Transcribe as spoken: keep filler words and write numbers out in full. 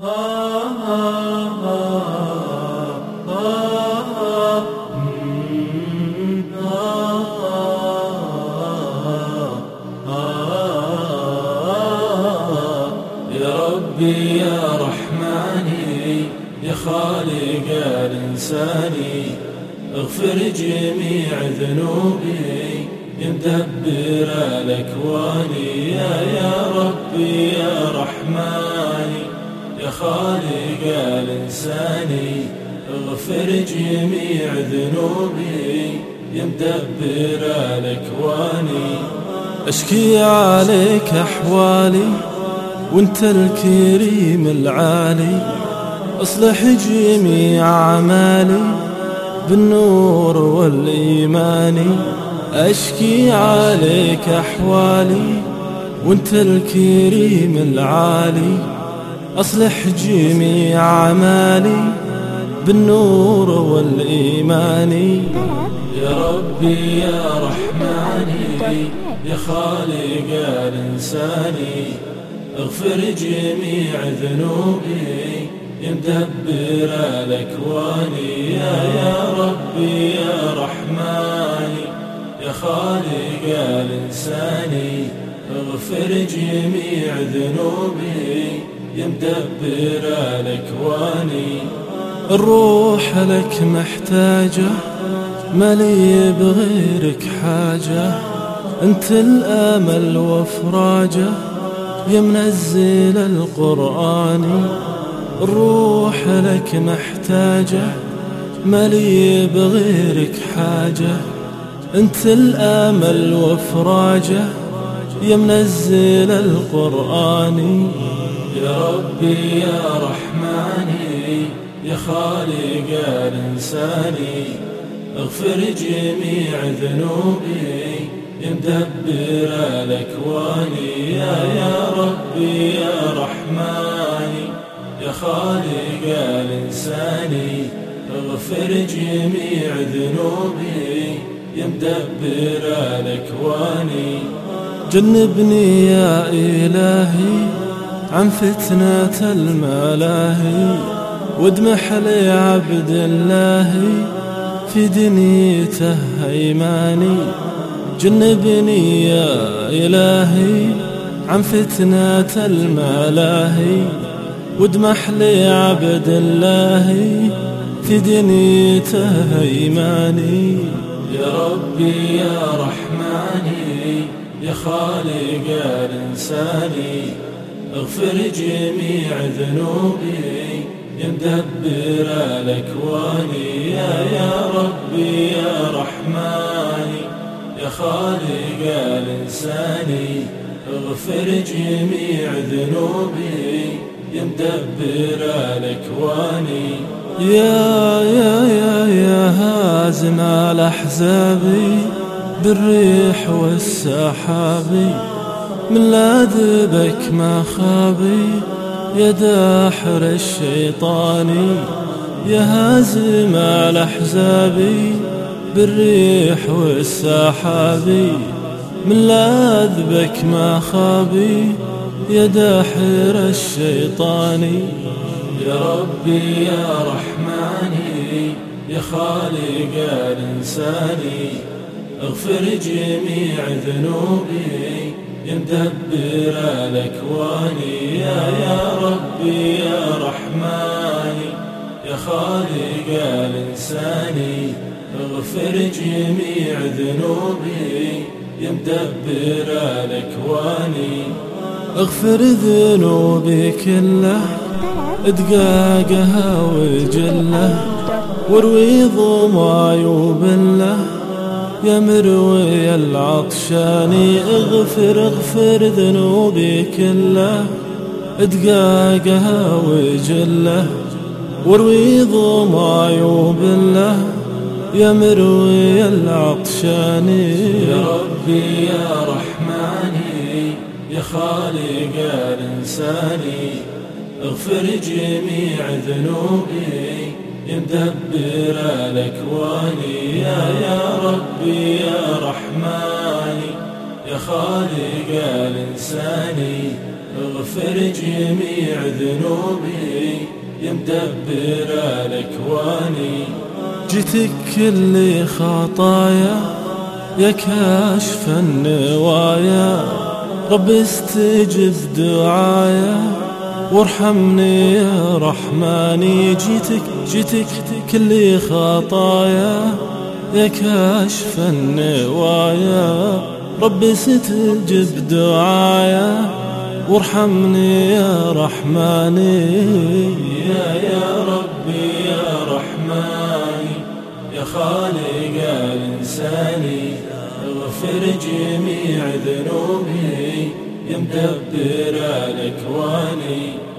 ربي يا رحماني يا خالق الإنساني، اغفر جميع ذنوبي يا مدبر الأكوان. يا يا ربي يا رحماني يا خالق الإنساني، اغفر جميع ذنوبي يا مدبر الأكوان. أشكي عليك أحوالي وانت الكريم العالي، اصلح جميع أعمالي بالنور والإيمان. أشكي عليك أحوالي وانت الكريم العالي، أصلح جميع أعمالي بالنور والإيمان. يا ربي يا رحماني يا خالق الإنساني، اغفر جميع ذنوبي يا مدبر الأكوان. يا يا ربي يا رحماني يا خالق الإنساني، اغفر جميع ذنوبي يا مدبر الأكوان. الروح لك محتاجة مالي بغيرك حاجة، انت الامل وافراجه يا منزل القرآن. الروح لك محتاجة مالي بغيرك حاجة، انت الامل وافراجه يا منزل القرآن. يا ربي يا رحماني يا خالق الإنساني، اغفر جميع ذنوبي يا مدبر الأكوان. يا يا ربي يا رحماني يا خالق الإنساني، اغفر جميع ذنوبي يا مدبر الأكوان. جنبني يا إلهي عن فتنة الملاهي، وادمح لي عبد الله في دنيته هيماني. جنبني يا إلهي عن فتنة الملاهي، وادمح لي عبد الله في دنيته هيماني. يا ربي يا رحماني يا خالق الإنساني، اغفر جميع ذنوبي يا مدبر الأكوان. يا يا ربي يا رحماني يا خالق الإنساني، اغفر جميع ذنوبي يا مدبر الأكوان. يا يا يا يا هازم الأحزاب بالريح والسحاب، من لاذبك ما خابي يا داحر الشيطان. يا هازم الأحزاب بالريح والسحاب، من لاذبك ما خابي يا داحر الشيطان. يا ربي يا رحماني يا خالق الإنساني، اغفر جميع ذنوبي يا مدبر الأكوان. يا يا ربي يا رحماني يا خالق الإنساني، اغفر جميع ذنوبي يا مدبر الأكوان. اغفر ذنوبي كله دقاقها وجله، واروي ظماي وبله يا مروي العطشان. اغفر اغفر ذنوبي كله دقاقها وجله، واروي ظماي وبله يا مروي العطشان. يا ربي يا رحماني يا خالق الإنساني، اغفر جميع ذنوبي يا مدبر الأكوان. يا يا ربي يا رحماني يا خالق الإنساني، اغفر جميع ذنوبي يا مدبر الأكوان. جيتك كل خطايا يا كاشف النوايا، رب استجب دعايا وارحمني يا رحماني. جيتك جيتك كل خطايا يا كاشف النوايا، رب استجب دعايا وارحمني يا رحماني. يا يا ربي يا رحماني يا خالق الإنسان، اغفر جميع ذنوبي يا مدبر الأكوان.